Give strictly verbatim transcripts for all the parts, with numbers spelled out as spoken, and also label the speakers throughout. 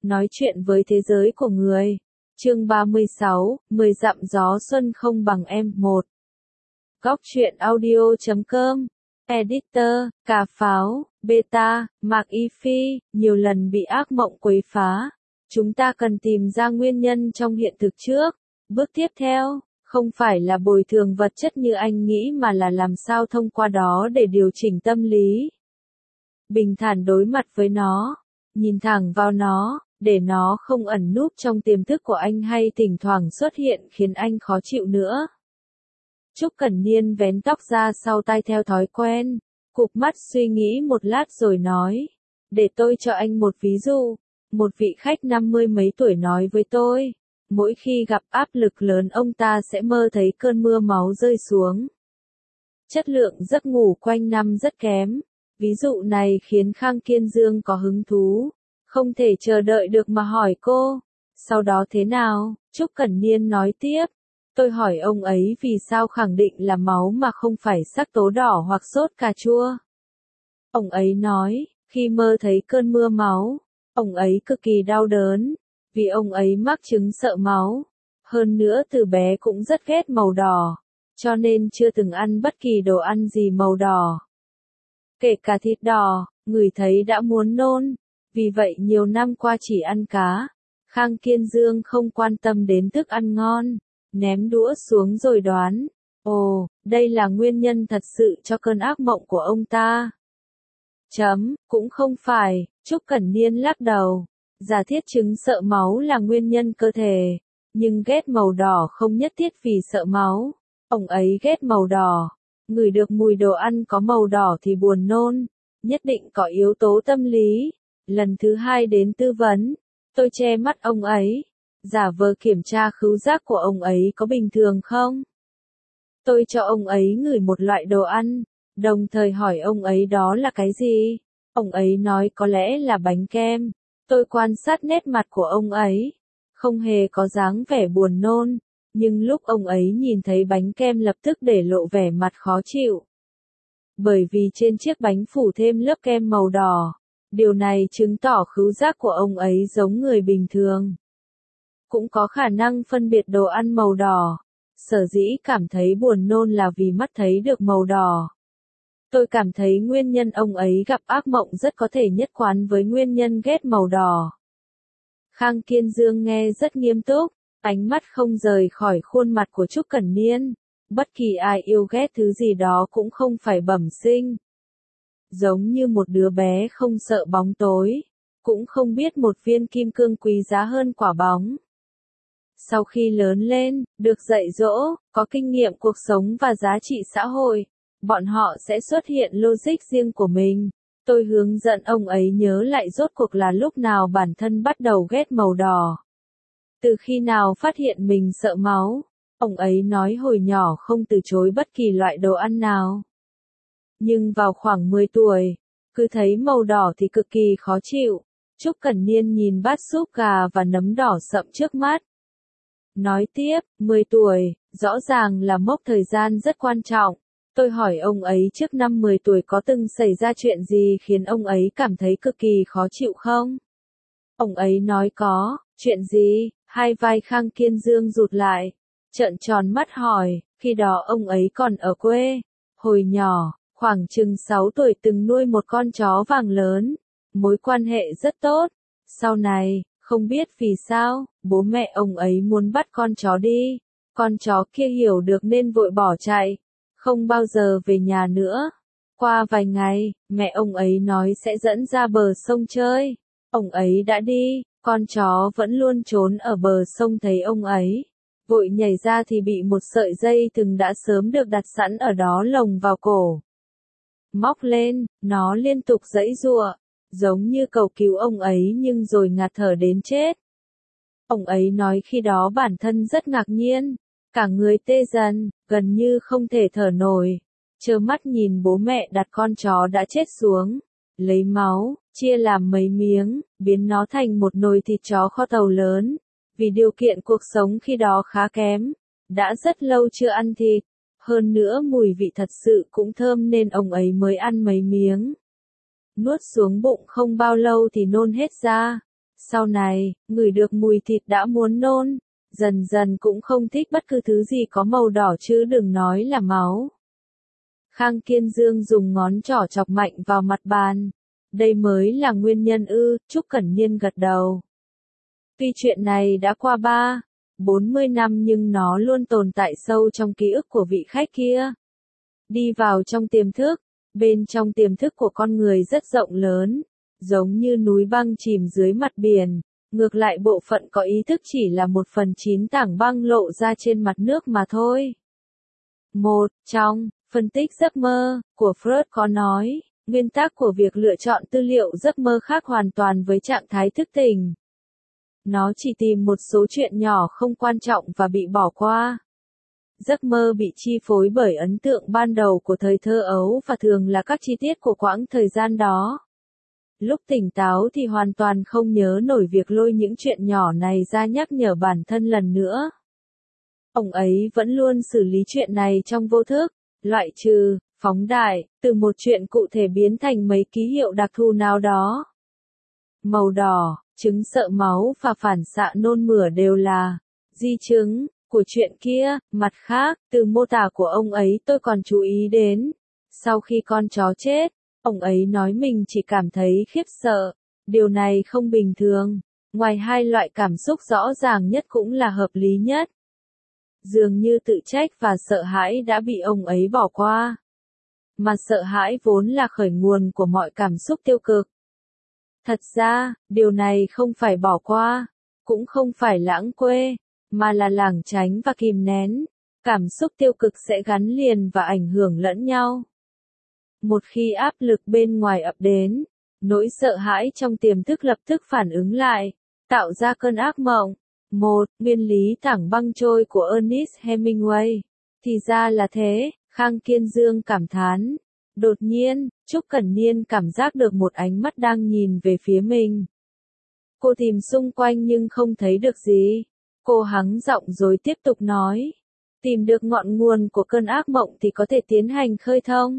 Speaker 1: nói chuyện với thế giới của người. Chương ba mươi sáu, mười dặm gió xuân không bằng em. một. Góc truyện audio chấm com. Editor, Cà Pháo, Beta, Mạc Y Phi, nhiều lần bị ác mộng quấy phá. Chúng ta cần tìm ra nguyên nhân trong hiện thực trước. Bước tiếp theo, không phải là bồi thường vật chất như anh nghĩ mà là làm sao thông qua đó để điều chỉnh tâm lý. Bình thản đối mặt với nó, nhìn thẳng vào nó, để nó không ẩn núp trong tiềm thức của anh hay thỉnh thoảng xuất hiện khiến anh khó chịu nữa. Trúc Cẩn Niên vén tóc ra sau tai theo thói quen, cụp mắt suy nghĩ một lát rồi nói, để tôi cho anh một ví dụ. Một vị khách năm mươi mấy tuổi nói với tôi, mỗi khi gặp áp lực lớn ông ta sẽ mơ thấy cơn mưa máu rơi xuống. Chất lượng giấc ngủ quanh năm rất kém. Ví dụ này khiến Khang Kiên Dương có hứng thú, không thể chờ đợi được mà hỏi cô, sau đó thế nào? Trúc Cẩn Niên nói tiếp, tôi hỏi ông ấy vì sao khẳng định là máu mà không phải sắc tố đỏ hoặc sốt cà chua. Ông ấy nói, khi mơ thấy cơn mưa máu, ông ấy cực kỳ đau đớn, vì ông ấy mắc chứng sợ máu, hơn nữa từ bé cũng rất ghét màu đỏ, cho nên chưa từng ăn bất kỳ đồ ăn gì màu đỏ. Kể cả thịt đỏ, ngửi thấy đã muốn nôn, vì vậy nhiều năm qua chỉ ăn cá. Khang Kiên Dương không quan tâm đến thức ăn ngon, ném đũa xuống rồi đoán, ồ, đây là nguyên nhân thật sự cho cơn ác mộng của ông ta. Chấm, cũng không phải, Trúc Cẩn Niên lắc đầu, giả thiết chứng sợ máu là nguyên nhân cơ thể, nhưng ghét màu đỏ không nhất thiết vì sợ máu, ông ấy ghét màu đỏ. Ngửi được mùi đồ ăn có màu đỏ thì buồn nôn, nhất định có yếu tố tâm lý. Lần thứ hai đến tư vấn, tôi che mắt ông ấy, giả vờ kiểm tra khứu giác của ông ấy có bình thường không. Tôi cho ông ấy ngửi một loại đồ ăn, đồng thời hỏi ông ấy đó là cái gì. Ông ấy nói có lẽ là bánh kem. Tôi quan sát nét mặt của ông ấy, không hề có dáng vẻ buồn nôn. Nhưng lúc ông ấy nhìn thấy bánh kem lập tức để lộ vẻ mặt khó chịu. Bởi vì trên chiếc bánh phủ thêm lớp kem màu đỏ. Điều này chứng tỏ khứu giác của ông ấy giống người bình thường. Cũng có khả năng phân biệt đồ ăn màu đỏ. Sở dĩ cảm thấy buồn nôn là vì mắt thấy được màu đỏ. Tôi cảm thấy nguyên nhân ông ấy gặp ác mộng rất có thể nhất quán với nguyên nhân ghét màu đỏ. Khang Kiên Dương nghe rất nghiêm túc. Ánh mắt không rời khỏi khuôn mặt của Trúc Cẩn Niên. Bất kỳ ai yêu ghét thứ gì đó cũng không phải bẩm sinh. Giống như một đứa bé không sợ bóng tối, cũng không biết một viên kim cương quý giá hơn quả bóng. Sau khi lớn lên, được dạy dỗ, có kinh nghiệm cuộc sống và giá trị xã hội, bọn họ sẽ xuất hiện logic riêng của mình. Tôi hướng dẫn ông ấy nhớ lại rốt cuộc là lúc nào bản thân bắt đầu ghét màu đỏ. Từ khi nào phát hiện mình sợ máu, ông ấy nói hồi nhỏ không từ chối bất kỳ loại đồ ăn nào. Nhưng vào khoảng mười tuổi, cứ thấy màu đỏ thì cực kỳ khó chịu. Trúc Cẩn Niên nhìn bát súp gà và nấm đỏ sậm trước mắt. Nói tiếp, mười tuổi, rõ ràng là mốc thời gian rất quan trọng. Tôi hỏi ông ấy trước năm mười tuổi có từng xảy ra chuyện gì khiến ông ấy cảm thấy cực kỳ khó chịu không? Ông ấy nói có, chuyện gì? Hai vai Khang Kiên Dương rụt lại, trợn tròn mắt hỏi, khi đó ông ấy còn ở quê. Hồi nhỏ, khoảng chừng sáu tuổi từng nuôi một con chó vàng lớn, mối quan hệ rất tốt. Sau này, không biết vì sao, bố mẹ ông ấy muốn bắt con chó đi. Con chó kia hiểu được nên vội bỏ chạy, không bao giờ về nhà nữa. Qua vài ngày, mẹ ông ấy nói sẽ dẫn ra bờ sông chơi. Ông ấy đã đi. Con chó vẫn luôn trốn ở bờ sông thấy ông ấy. Vội nhảy ra thì bị một sợi dây thừng đã sớm được đặt sẵn ở đó lồng vào cổ. Móc lên, nó liên tục giãy giụa, giống như cầu cứu ông ấy nhưng rồi ngạt thở đến chết. Ông ấy nói khi đó bản thân rất ngạc nhiên, cả người tê dần, gần như không thể thở nổi. Trơ mắt nhìn bố mẹ đặt con chó đã chết xuống, lấy máu, chia làm mấy miếng, biến nó thành một nồi thịt chó kho tàu lớn. Vì điều kiện cuộc sống khi đó khá kém, đã rất lâu chưa ăn thịt, hơn nữa mùi vị thật sự cũng thơm nên ông ấy mới ăn mấy miếng. Nuốt xuống bụng không bao lâu thì nôn hết ra, Sau này, ngửi được mùi thịt đã muốn nôn, dần dần cũng không thích bất cứ thứ gì có màu đỏ chứ đừng nói là máu. Khang Kiên Dương dùng ngón trỏ chọc mạnh vào mặt bàn. Đây mới là nguyên nhân ư, Trúc Cẩn Niên gật đầu. Tuy chuyện này đã qua ba, bốn mươi năm nhưng nó luôn tồn tại sâu trong ký ức của vị khách kia. Đi vào trong tiềm thức, bên trong tiềm thức của con người rất rộng lớn, giống như núi băng chìm dưới mặt biển, ngược lại bộ phận có ý thức chỉ là một phần chín tảng băng lộ ra trên mặt nước mà thôi. Một, trong phân tích giấc mơ của Freud có nói, nguyên tắc của việc lựa chọn tư liệu giấc mơ khác hoàn toàn với trạng thái thức tỉnh. Nó chỉ tìm một số chuyện nhỏ không quan trọng và bị bỏ qua. Giấc mơ bị chi phối bởi ấn tượng ban đầu của thời thơ ấu và thường là các chi tiết của quãng thời gian đó. Lúc tỉnh táo thì hoàn toàn không nhớ nổi việc lôi những chuyện nhỏ này ra nhắc nhở bản thân lần nữa. Ông ấy vẫn luôn xử lý chuyện này trong vô thức, loại trừ, phóng đại, từ một chuyện cụ thể biến thành mấy ký hiệu đặc thù nào đó. Màu đỏ, chứng sợ máu và phản xạ nôn mửa đều là di chứng của chuyện kia. Mặt khác, từ mô tả của ông ấy tôi còn chú ý đến, sau khi con chó chết, ông ấy nói mình chỉ cảm thấy khiếp sợ. Điều này không bình thường. Ngoài hai loại cảm xúc rõ ràng nhất cũng là hợp lý nhất. Dường như tự trách và sợ hãi đã bị ông ấy bỏ qua. Mà sợ hãi vốn là khởi nguồn của mọi cảm xúc tiêu cực. Thật ra, điều này không phải bỏ qua, cũng không phải lãng quên, mà là lảng tránh và kìm nén. Cảm xúc tiêu cực sẽ gắn liền và ảnh hưởng lẫn nhau. Một khi áp lực bên ngoài ập đến, nỗi sợ hãi trong tiềm thức lập tức phản ứng lại, tạo ra cơn ác mộng. Một, nguyên lý tảng băng trôi của Ernest Hemingway. Thì ra là thế, Khang Kiên Dương cảm thán. Đột nhiên, Trúc Cẩn Niên cảm giác được một ánh mắt đang nhìn về phía mình. Cô tìm xung quanh nhưng không thấy được gì. Cô hắng giọng rồi tiếp tục nói. Tìm được ngọn nguồn của cơn ác mộng thì có thể tiến hành khơi thông.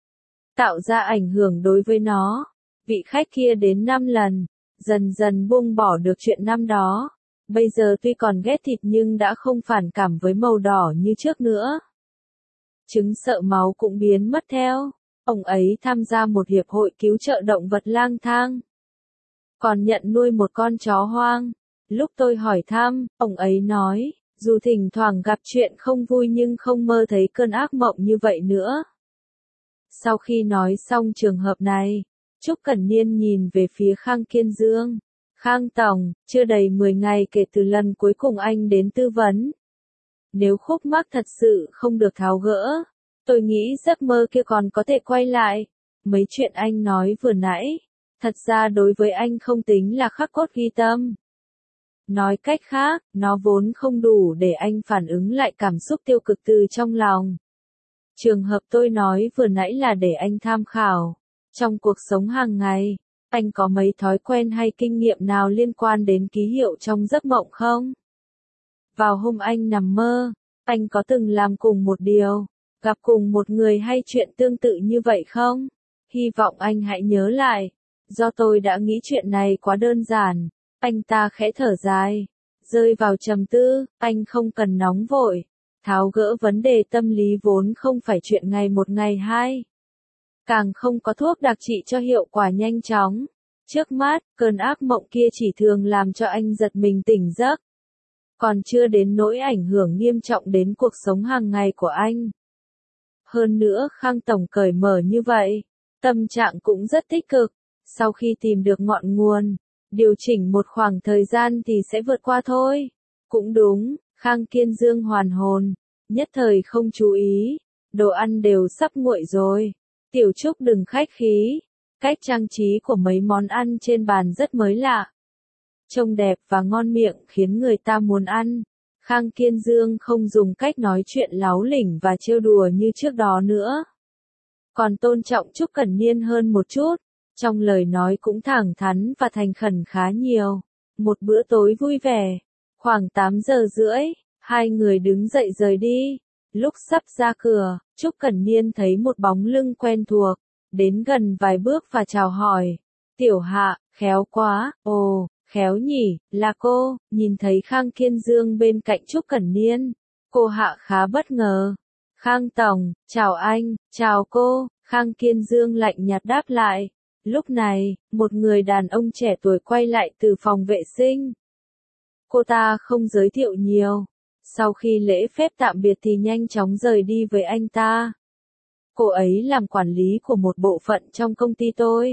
Speaker 1: Tạo ra ảnh hưởng đối với nó. Vị khách kia đến năm lần, dần dần buông bỏ được chuyện năm đó. Bây giờ tuy còn ghét thịt nhưng đã không phản cảm với màu đỏ như trước nữa. Chứng sợ máu cũng biến mất theo. Ông ấy tham gia một hiệp hội cứu trợ động vật lang thang. Còn nhận nuôi một con chó hoang. Lúc tôi hỏi thăm, ông ấy nói, dù thỉnh thoảng gặp chuyện không vui nhưng không mơ thấy cơn ác mộng như vậy nữa. Sau khi nói xong trường hợp này, Trúc Cẩn Niên nhìn về phía Khang Kiên Dương. Khang Tổng, chưa đầy mười ngày kể từ lần cuối cùng anh đến tư vấn. Nếu khúc mắc thật sự không được tháo gỡ, tôi nghĩ giấc mơ kia còn có thể quay lại. Mấy chuyện anh nói vừa nãy, thật ra đối với anh không tính là khắc cốt ghi tâm. Nói cách khác, nó vốn không đủ để anh phản ứng lại cảm xúc tiêu cực từ trong lòng. Trường hợp tôi nói vừa nãy là để anh tham khảo. Trong cuộc sống hàng ngày, anh có mấy thói quen hay kinh nghiệm nào liên quan đến ký hiệu trong giấc mộng không? Vào hôm anh nằm mơ, anh có từng làm cùng một điều, gặp cùng một người hay chuyện tương tự như vậy không? Hy vọng anh hãy nhớ lại. Do tôi đã nghĩ chuyện này quá đơn giản. Anh ta khẽ thở dài, rơi vào trầm tư. Anh không cần nóng vội. Tháo gỡ vấn đề tâm lý vốn không phải chuyện ngày một ngày hai. Càng không có thuốc đặc trị cho hiệu quả nhanh chóng. Trước mắt, cơn ác mộng kia chỉ thường làm cho anh giật mình tỉnh giấc. Còn chưa đến nỗi ảnh hưởng nghiêm trọng đến cuộc sống hàng ngày của anh. Hơn nữa Khang Tổng cởi mở như vậy, tâm trạng cũng rất tích cực. Sau khi tìm được ngọn nguồn, điều chỉnh một khoảng thời gian thì sẽ vượt qua thôi. Cũng đúng, Khang Kiên Dương hoàn hồn, nhất thời không chú ý. Đồ ăn đều sắp nguội rồi. Tiểu Trúc đừng khách khí. Cách trang trí của mấy món ăn trên bàn rất mới lạ. Trông đẹp và ngon miệng khiến người ta muốn ăn. Khang Kiên Dương không dùng cách nói chuyện láu lỉnh và trêu đùa như trước đó nữa. Còn tôn trọng Trúc Cẩn Niên hơn một chút. Trong lời nói cũng thẳng thắn và thành khẩn khá nhiều. Một bữa tối vui vẻ. Khoảng tám giờ rưỡi, hai người đứng dậy rời đi. Lúc sắp ra cửa, Trúc Cẩn Niên thấy một bóng lưng quen thuộc. Đến gần vài bước và chào hỏi. Tiểu Hạ, khéo quá. Ồ, Khéo nhỉ, là cô, nhìn thấy Khang Kiên Dương bên cạnh Trúc Cẩn Niên. Cô Hạ khá bất ngờ. Khang Tổng, chào anh, chào cô, Khang Kiên Dương lạnh nhạt đáp lại. Lúc này, một người đàn ông trẻ tuổi quay lại từ phòng vệ sinh. Cô ta không giới thiệu nhiều. Sau khi lễ phép tạm biệt thì nhanh chóng rời đi với anh ta. Cô ấy làm quản lý của một bộ phận trong công ty tôi.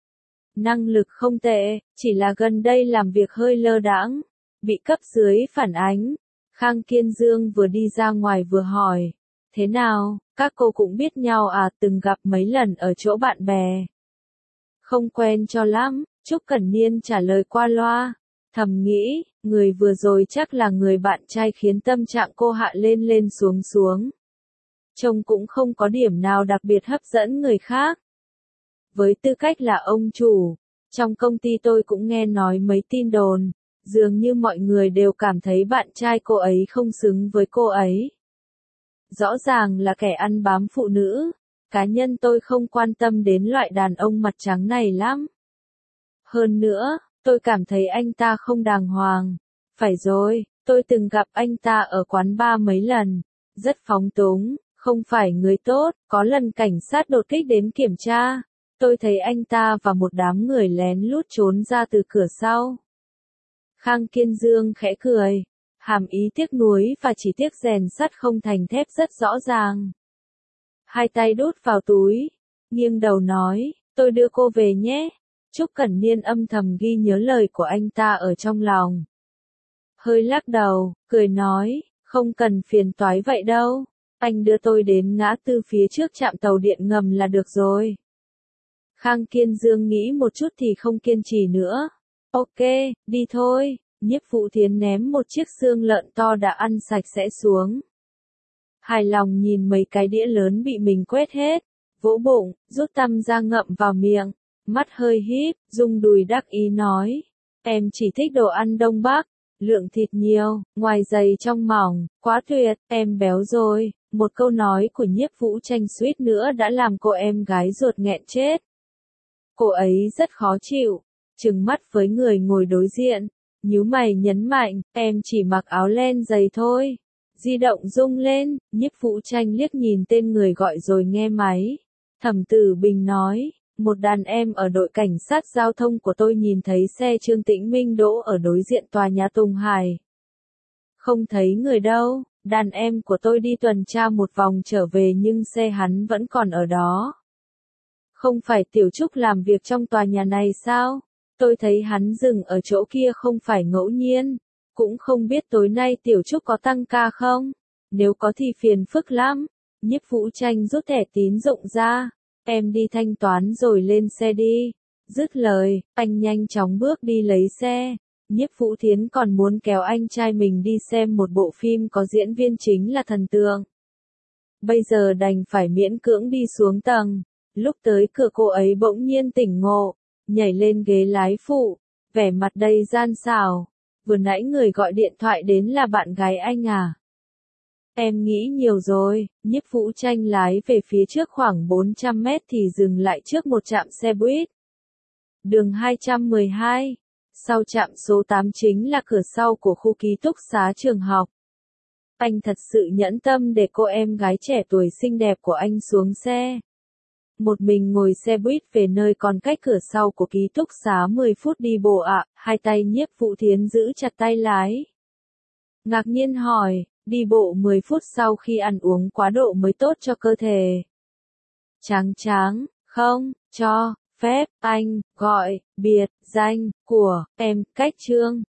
Speaker 1: Năng lực không tệ, chỉ là gần đây làm việc hơi lơ đãng, bị cấp dưới phản ánh. Khang Kiên Dương vừa đi ra ngoài vừa hỏi. Thế nào, các cô cũng biết nhau à, từng gặp mấy lần ở chỗ bạn bè. Không quen cho lắm, Trúc Cẩn Niên trả lời qua loa. Thầm nghĩ, người vừa rồi chắc là người bạn trai khiến tâm trạng cô Hạ lên lên xuống xuống. Trông cũng không có điểm nào đặc biệt hấp dẫn người khác. Với tư cách là ông chủ, trong công ty tôi cũng nghe nói mấy tin đồn, dường như mọi người đều cảm thấy bạn trai cô ấy không xứng với cô ấy. Rõ ràng là kẻ ăn bám phụ nữ, cá nhân tôi không quan tâm đến loại đàn ông mặt trắng này lắm. Hơn nữa, tôi cảm thấy anh ta không đàng hoàng. Phải rồi, tôi từng gặp anh ta ở quán bar mấy lần, rất phóng túng, không phải người tốt, có lần cảnh sát đột kích đến kiểm tra. Tôi thấy anh ta và một đám người lén lút trốn ra từ cửa sau. Khang Kiên Dương khẽ cười, hàm ý tiếc nuối và chỉ tiếc rèn sắt không thành thép rất rõ ràng. Hai tay đút vào túi, nghiêng đầu nói, tôi đưa cô về nhé. Trúc Cẩn Niên âm thầm ghi nhớ lời của anh ta ở trong lòng. Hơi lắc đầu, cười nói, không cần phiền toái vậy đâu, anh đưa tôi đến ngã tư phía trước trạm tàu điện ngầm là được rồi. Khang Kiên Dương nghĩ một chút thì không kiên trì nữa. Ok, đi thôi. Nhiếp Vũ Thiến ném một chiếc xương lợn to đã ăn sạch sẽ xuống. Hài lòng nhìn mấy cái đĩa lớn bị mình quét hết, vỗ bụng, rút tăm ra ngậm vào miệng, mắt hơi híp, rung đùi đắc ý nói. Em chỉ thích đồ ăn Đông Bắc, lượng thịt nhiều, ngoài dày trong mỏng, quá tuyệt, em béo rồi. Một câu nói của Nhiếp Vũ Tranh suýt nữa đã làm cô em gái ruột nghẹn chết. Cô ấy rất khó chịu, trừng mắt với người ngồi đối diện, nhíu mày nhấn mạnh, em chỉ mặc áo len dày thôi. Di động rung lên, Nhiếp Vũ Tranh liếc nhìn tên người gọi rồi nghe máy. Thẩm Tử Bình nói, một đàn em ở đội cảnh sát giao thông của tôi nhìn thấy xe Trương Tĩnh Minh đỗ ở đối diện tòa nhà Tùng Hải. Không thấy người đâu, đàn em của tôi đi tuần tra một vòng trở về nhưng xe hắn vẫn còn ở đó. Không phải Tiểu Trúc làm việc trong tòa nhà này sao? Tôi thấy hắn dừng ở chỗ kia không phải ngẫu nhiên. Cũng không biết tối nay Tiểu Trúc có tăng ca không? Nếu có thì phiền phức lắm. Nhiếp Vũ Tranh rút thẻ tín dụng ra. Em đi thanh toán rồi lên xe đi. Dứt lời, anh nhanh chóng bước đi lấy xe. Nhiếp Vũ Thiến còn muốn kéo anh trai mình đi xem một bộ phim có diễn viên chính là thần tượng. Bây giờ đành phải miễn cưỡng đi xuống tầng. Lúc tới cửa cô ấy bỗng nhiên tỉnh ngộ, nhảy lên ghế lái phụ, vẻ mặt đầy gian xảo. Vừa nãy người gọi điện thoại đến là bạn gái anh à? Em nghĩ nhiều rồi. Nhiếp Vũ Tranh lái về phía trước khoảng bốn trăm mét thì dừng lại trước một trạm xe buýt. Đường hai trăm mười hai. Sau trạm số tám chính là cửa sau của khu ký túc xá trường học. Anh thật sự nhẫn tâm để cô em gái trẻ tuổi xinh đẹp của anh xuống xe. Một mình ngồi xe buýt về nơi còn cách cửa sau của ký túc xá mười phút đi bộ ạ, à, hai tay Nhiếp Vũ Thiến giữ chặt tay lái. Ngạc nhiên hỏi, đi bộ mười phút sau khi ăn uống quá độ mới tốt cho cơ thể. Tráng tráng, không, cho, phép, anh, gọi, biệt, danh, của, em, cách trương.